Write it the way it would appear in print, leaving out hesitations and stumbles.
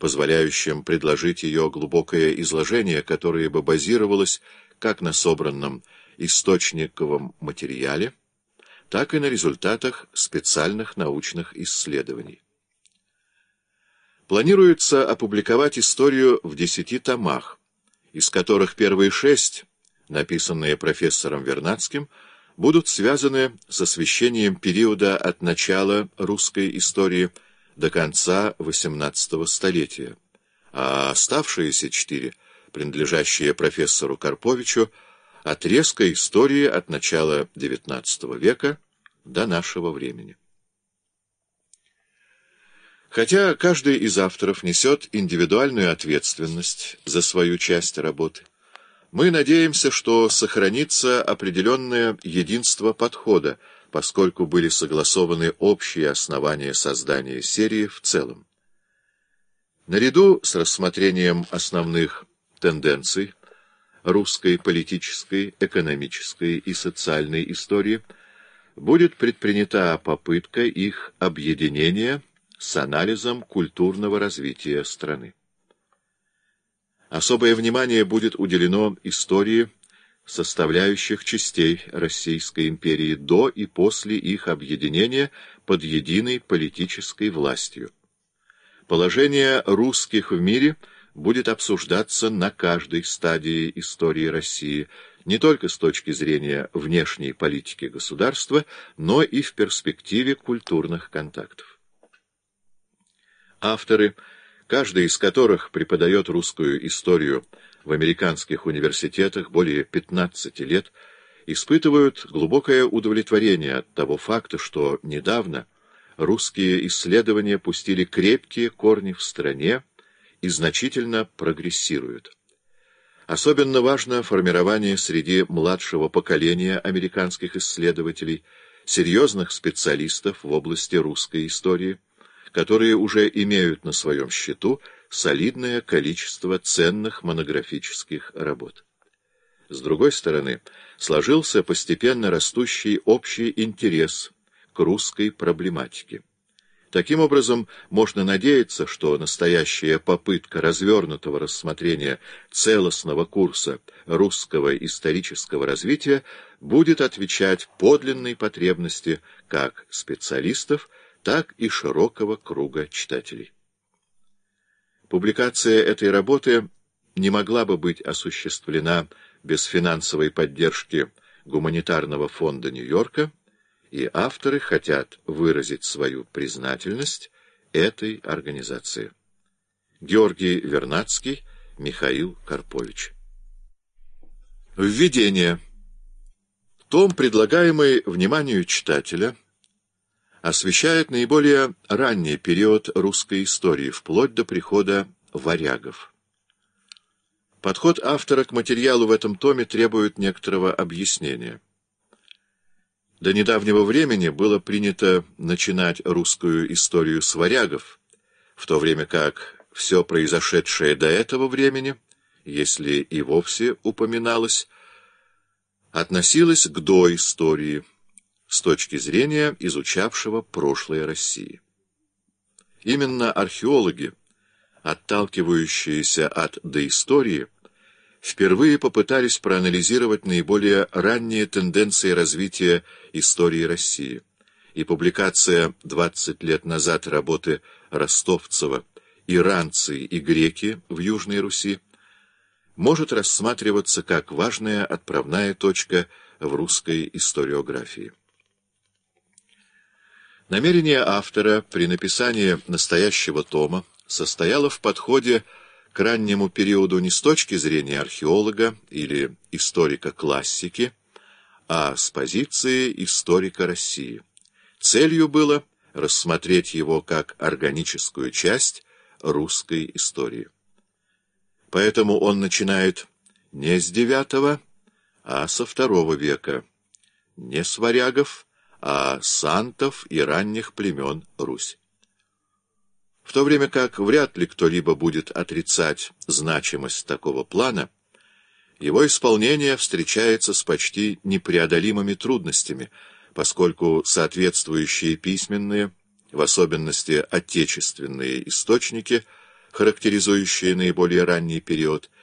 позволяющим предложить ее глубокое изложение, которое бы базировалось как на собранном источниковом материале, так и на результатах специальных научных исследований. Планируется опубликовать историю в 10 томах, из которых первые 6, написанные профессором Вернадским, будут связаны с освещением периода от начала русской истории до конца XVIII столетия, а оставшиеся 4, принадлежащие профессору Карповичу, отрезка истории от начала XIX века до нашего времени. Хотя каждый из авторов несет индивидуальную ответственность за свою часть работы, мы надеемся, что сохранится определенное единство подхода, поскольку были согласованы общие основания создания серии в целом. Наряду с рассмотрением основных тенденций русской политической, экономической и социальной истории будет предпринята попытка их объединения с анализом культурного развития страны. Особое внимание будет уделено истории составляющих частей Российской империи до и после их объединения под единой политической властью. Положение русских в мире будет обсуждаться на каждой стадии истории России, не только с точки зрения внешней политики государства, но и в перспективе культурных контактов. Авторы, каждый из которых преподает русскую историю в американских университетах более 15 лет, испытывают глубокое удовлетворение от того факта, что недавно русские исследования пустили крепкие корни в стране и значительно прогрессируют. Особенно важно формирование среди младшего поколения американских исследователей, серьезных специалистов в области русской истории, которые уже имеют на своем счету солидное количество ценных монографических работ. С другой стороны, сложился постепенно растущий общий интерес к русской проблематике. Таким образом, можно надеяться, что настоящая попытка развернутого рассмотрения целостного курса русского исторического развития будет отвечать подлинной потребности как специалистов, так и широкого круга читателей. Публикация этой работы не могла бы быть осуществлена без финансовой поддержки Гуманитарного фонда Нью-Йорка, и авторы хотят выразить свою признательность этой организации. Георгий Вернадский, Михаил Карпович. Введение. Том, предлагаемый вниманию читателя, освещает наиболее ранний период русской истории, вплоть до прихода варягов. Подход автора к материалу в этом томе требует некоторого объяснения. До недавнего времени было принято начинать русскую историю с варягов, в то время как все произошедшее до этого времени, если и вовсе упоминалось, относилось к доистории, с точки зрения изучавшего прошлое России. Именно археологи, отталкивающиеся от доистории, впервые попытались проанализировать наиболее ранние тенденции развития истории России, и публикация 20 лет назад работы Ростовцева «Иранцы и греки в Южной Руси» может рассматриваться как важная отправная точка в русской историографии. Намерение автора при написании настоящего тома состояло в подходе к раннему периоду не с точки зрения археолога или историка классики, а с позиции историка России. Целью было рассмотреть его как органическую часть русской истории. Поэтому он начинает не с IX, а со II века, не с варягов, а с антов и ранних племен Русь. В то время как вряд ли кто-либо будет отрицать значимость такого плана, его исполнение встречается с почти непреодолимыми трудностями, поскольку соответствующие письменные, в особенности отечественные источники, характеризующие наиболее ранний период,